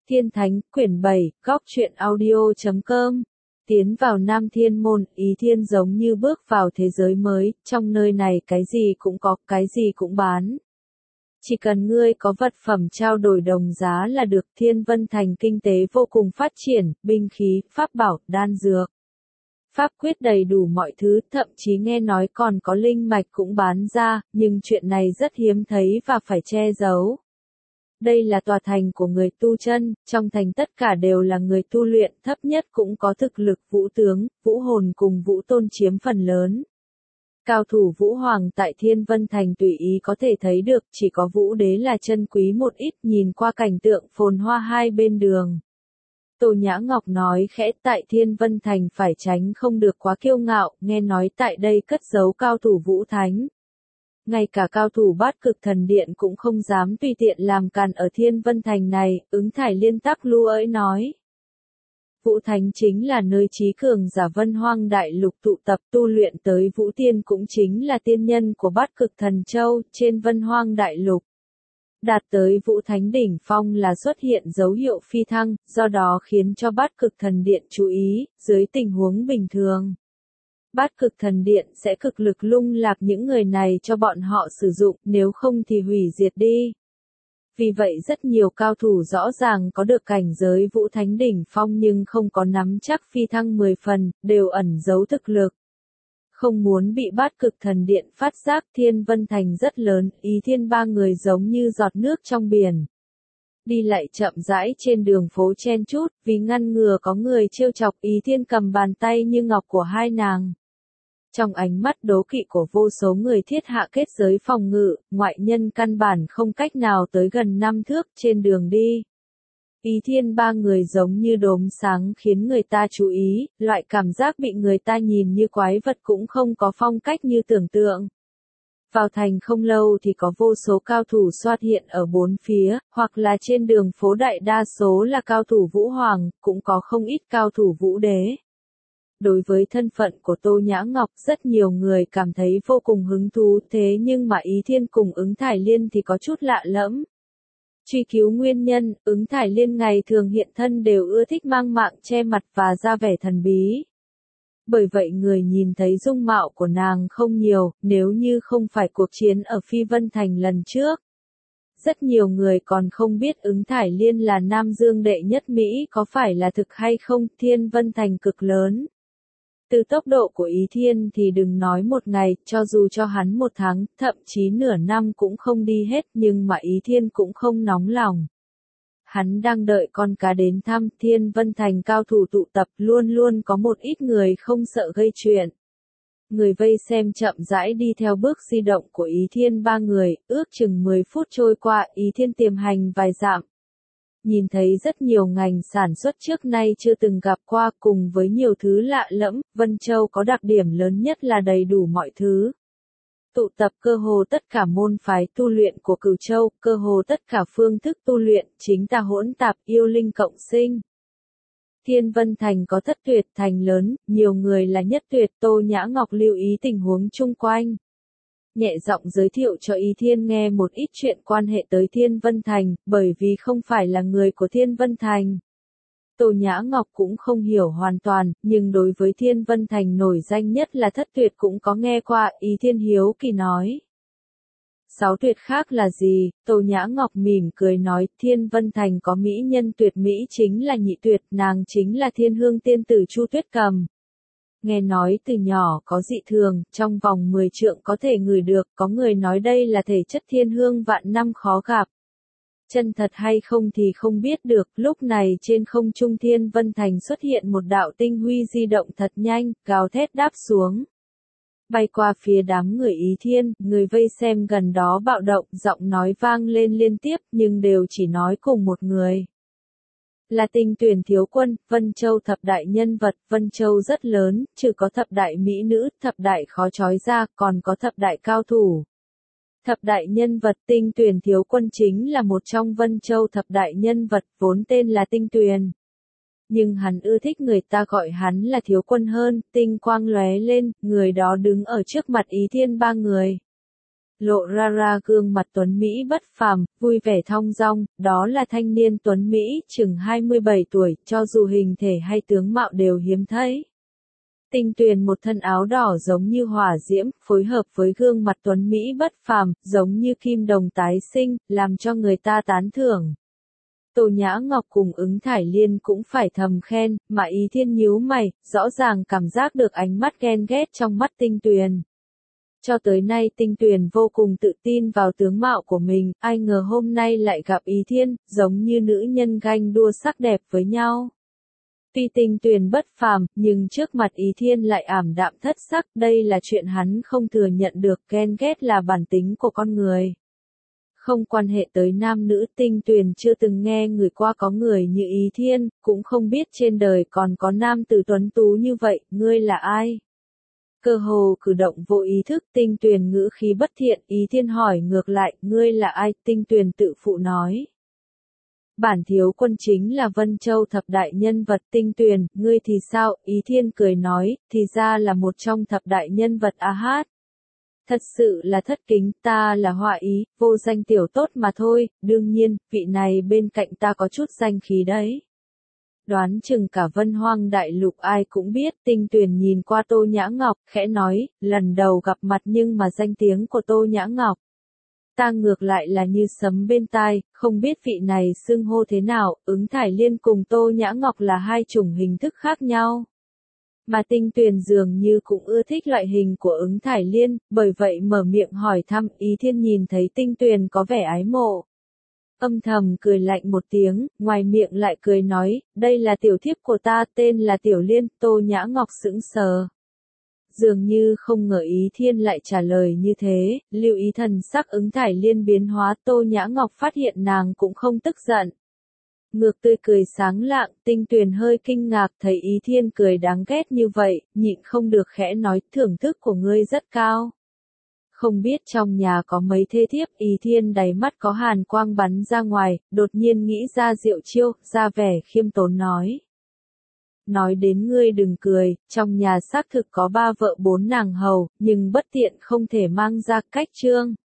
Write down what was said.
Thiên Thánh, quyển 7, góc truyện audio.com. Tiến vào Nam Thiên Môn, Ý Thiên giống như bước vào thế giới mới, trong nơi này cái gì cũng có, cái gì cũng bán. Chỉ cần ngươi có vật phẩm trao đổi đồng giá là được. Thiên Vân Thành kinh tế vô cùng phát triển, binh khí, pháp bảo, đan dược. Pháp quyết đầy đủ mọi thứ, thậm chí nghe nói còn có linh mạch cũng bán ra, nhưng chuyện này rất hiếm thấy và phải che giấu. Đây là tòa thành của người tu chân, trong thành tất cả đều là người tu luyện, thấp nhất cũng có thực lực vũ tướng, vũ hồn cùng vũ tôn chiếm phần lớn. Cao thủ vũ hoàng tại Thiên Vân Thành tùy ý có thể thấy được, chỉ có vũ đế là chân quý một ít. Nhìn qua cảnh tượng phồn hoa hai bên đường, Tô Nhã Ngọc nói khẽ, tại Thiên Vân Thành phải tránh không được quá kiêu ngạo, nghe nói tại đây cất giấu cao thủ vũ thánh. Ngay cả cao thủ Bát Cực Thần Điện cũng không dám tùy tiện làm càn ở Thiên Vân Thành này. Ứng Thải Liên tắc lưu ỡi nói. Vũ Thánh chính là nơi trí cường giả Vân Hoang Đại Lục tụ tập tu luyện tới Vũ Tiên, cũng chính là tiên nhân của Bát Cực Thần Châu trên Vân Hoang Đại Lục. Đạt tới Vũ Thánh đỉnh phong là xuất hiện dấu hiệu phi thăng, do đó khiến cho Bát Cực Thần Điện chú ý. Dưới tình huống bình thường, Bát Cực Thần Điện sẽ cực lực lung lạc những người này cho bọn họ sử dụng, nếu không thì hủy diệt đi. Vì vậy rất nhiều cao thủ rõ ràng có được cảnh giới Vũ Thánh đỉnh phong nhưng không có nắm chắc phi thăng 10 phần, đều ẩn giấu thực lực. Không muốn bị Bát Cực Thần Điện phát giác. Thiên Vân Thành rất lớn, Ý Thiên ba người giống như giọt nước trong biển. Đi lại chậm rãi trên đường phố chen chúc, vì ngăn ngừa có người trêu chọc. Ý Thiên cầm bàn tay như ngọc của hai nàng. Trong ánh mắt đố kỵ của vô số người thiết hạ kết giới phòng ngự, ngoại nhân căn bản không cách nào tới gần 5 thước trên đường đi. Ý Thiên ba người giống như đốm sáng khiến người ta chú ý, loại cảm giác bị người ta nhìn như quái vật cũng không có phong cách như tưởng tượng. Vào thành không lâu thì có vô số cao thủ xuất hiện ở bốn phía, hoặc là trên đường phố, đại đa số là cao thủ vũ hoàng, cũng có không ít cao thủ vũ đế. Đối với thân phận của Tô Nhã Ngọc, rất nhiều người cảm thấy vô cùng hứng thú, thế nhưng mà Ý Thiên cùng Ứng Thải Liên thì có chút lạ lẫm. Truy cứu nguyên nhân, Ứng Thải Liên ngày thường hiện thân đều ưa thích mang mạng che mặt và ra vẻ thần bí. Bởi vậy người nhìn thấy dung mạo của nàng không nhiều, nếu như không phải cuộc chiến ở Phi Vân Thành lần trước. Rất nhiều người còn không biết Ứng Thải Liên là Nam Dương đệ nhất Mỹ có phải là thực hay không. Thiên Vân Thành cực lớn. Từ tốc độ của Ý Thiên thì đừng nói một ngày, cho dù cho hắn 1 tháng, thậm chí nửa năm cũng không đi hết, nhưng mà Ý Thiên cũng không nóng lòng. Hắn đang đợi con cá đến thăm. Thiên Vân Thành cao thủ tụ tập, luôn luôn có một ít người không sợ gây chuyện. Người vây xem chậm rãi đi theo bước di động của Ý Thiên ba người, ước chừng 10 phút trôi qua, Ý Thiên tiềm hành vài dặm. Nhìn thấy rất nhiều ngành sản xuất trước nay chưa từng gặp qua, cùng với nhiều thứ lạ lẫm. Vân Châu có đặc điểm lớn nhất là đầy đủ mọi thứ. Tụ tập cơ hồ tất cả môn phái tu luyện của Cửu Châu, cơ hồ tất cả phương thức tu luyện, chính tà hỗn tạp, yêu linh cộng sinh. Thiên Vân Thành có Thất Tuyệt thành lớn, nhiều người là Nhất Tuyệt. Tô Nhã Ngọc lưu ý tình huống chung quanh, nhẹ giọng giới thiệu cho Ý Thiên nghe một ít chuyện quan hệ tới Thiên Vân Thành, bởi vì không phải là người của Thiên Vân Thành. Tô Nhã Ngọc cũng không hiểu hoàn toàn, nhưng đối với Thiên Vân Thành nổi danh nhất là Thất Tuyệt cũng có nghe qua. Ý Thiên hiếu kỳ nói. 6 tuyệt khác là gì? Tô Nhã Ngọc mỉm cười nói, Thiên Vân Thành có mỹ nhân tuyệt mỹ chính là Nhị Tuyệt, nàng chính là Thiên Hương tiên tử Chu Tuyết Cầm. Nghe nói từ nhỏ có dị thường, trong vòng 10 trượng có thể ngửi được, có người nói đây là thể chất thiên hương vạn năm khó gặp. Chân thật hay không thì không biết được. Lúc này trên không trung Thiên Vân Thành xuất hiện một đạo tinh huy di động thật nhanh, gào thét đáp xuống. Bay qua phía đám người Ý Thiên, người vây xem gần đó bạo động, giọng nói vang lên liên tiếp, nhưng đều chỉ nói cùng một người. Là Tinh Tuyển thiếu quân. Vân Châu thập đại nhân vật. Vân Châu rất lớn, trừ có thập đại mỹ nữ, thập đại khó trói ra, còn có thập đại cao thủ. Thập đại nhân vật. Tinh Tuyển thiếu quân chính là một trong Vân Châu thập đại nhân vật, vốn tên là Tinh Tuyển. Nhưng hắn ưa thích người ta gọi hắn là thiếu quân hơn. Tinh quang lóe lên, người đó đứng ở trước mặt Ý Thiên ba người. lộ ra gương mặt tuấn Mỹ bất phàm, vui vẻ thong dong, đó là thanh niên tuấn Mỹ chừng 27 tuổi, cho dù hình thể hay tướng mạo đều hiếm thấy. Tinh Tuyền một thân áo đỏ giống như hỏa diễm, phối hợp với gương mặt tuấn Mỹ bất phàm, giống như kim đồng tái sinh, làm cho người ta tán thưởng. Tô Nhã Ngọc cùng Ứng Thải Liên cũng phải thầm khen, mà Ý Thiên nhíu mày, rõ ràng cảm giác được ánh mắt ghen ghét trong mắt Tinh Tuyền. Cho tới nay Tinh Tuyền vô cùng tự tin vào tướng mạo của mình, ai ngờ hôm nay lại gặp Ý Thiên, giống như nữ nhân ganh đua sắc đẹp với nhau. Tuy Tinh Tuyền bất phàm, nhưng trước mặt Ý Thiên lại ảm đạm thất sắc, đây là chuyện hắn không thừa nhận được, ghen ghét là bản tính của con người. Không quan hệ tới nam nữ, Tinh Tuyền chưa từng nghe người qua có người như Ý Thiên, cũng không biết trên đời còn có nam tử tuấn tú như vậy, ngươi là ai? Cơ hồ cử động vô ý thức, Tinh Tuyền ngữ khí bất thiện, Ý Thiên hỏi ngược lại, ngươi là ai? Tinh Tuyền tự phụ nói. Bản thiếu quân chính là Vân Châu thập đại nhân vật. Tinh Tuyền, ngươi thì sao? Ý Thiên cười nói, thì ra là một trong thập đại nhân vật a hát. Thật sự là thất kính, ta là Họa Ý, vô danh tiểu tốt mà thôi, đương nhiên, vị này bên cạnh ta có chút danh khí đấy. Đoán chừng cả Vân Hoang đại lục ai cũng biết. Tinh Tuyền nhìn qua Tô Nhã Ngọc, khẽ nói, lần đầu gặp mặt nhưng mà danh tiếng của Tô Nhã Ngọc ta ngược lại là như sấm bên tai, không biết vị này xưng hô thế nào. Ứng Thải Liên cùng Tô Nhã Ngọc là hai chủng hình thức khác nhau. Mà Tinh Tuyền dường như cũng ưa thích loại hình của Ứng Thải Liên, bởi vậy mở miệng hỏi thăm. Ý Thiên nhìn thấy Tinh Tuyền có vẻ ái mộ, âm thầm cười lạnh một tiếng, ngoài miệng lại cười nói, đây là tiểu thiếp của ta, tên là Tiểu Liên. Tô Nhã Ngọc sững sờ. Dường như không ngờ Ý Thiên lại trả lời như thế, lưu ý thần sắc Ứng Thải Liên biến hóa. Tô Nhã Ngọc phát hiện nàng cũng không tức giận. Ngược tươi cười sáng lạng. Tinh Tuyền hơi kinh ngạc thấy Ý Thiên cười đáng ghét như vậy, nhịn không được khẽ nói, thưởng thức của ngươi rất cao. Không biết trong nhà có mấy thê thiếp. Ý Thiên đáy mắt có hàn quang bắn ra ngoài, đột nhiên nghĩ ra diệu chiêu, ra vẻ khiêm tốn nói. Nói đến ngươi đừng cười, trong nhà xác thực có 3 vợ 4 nàng hầu, nhưng bất tiện không thể mang ra. Cách chương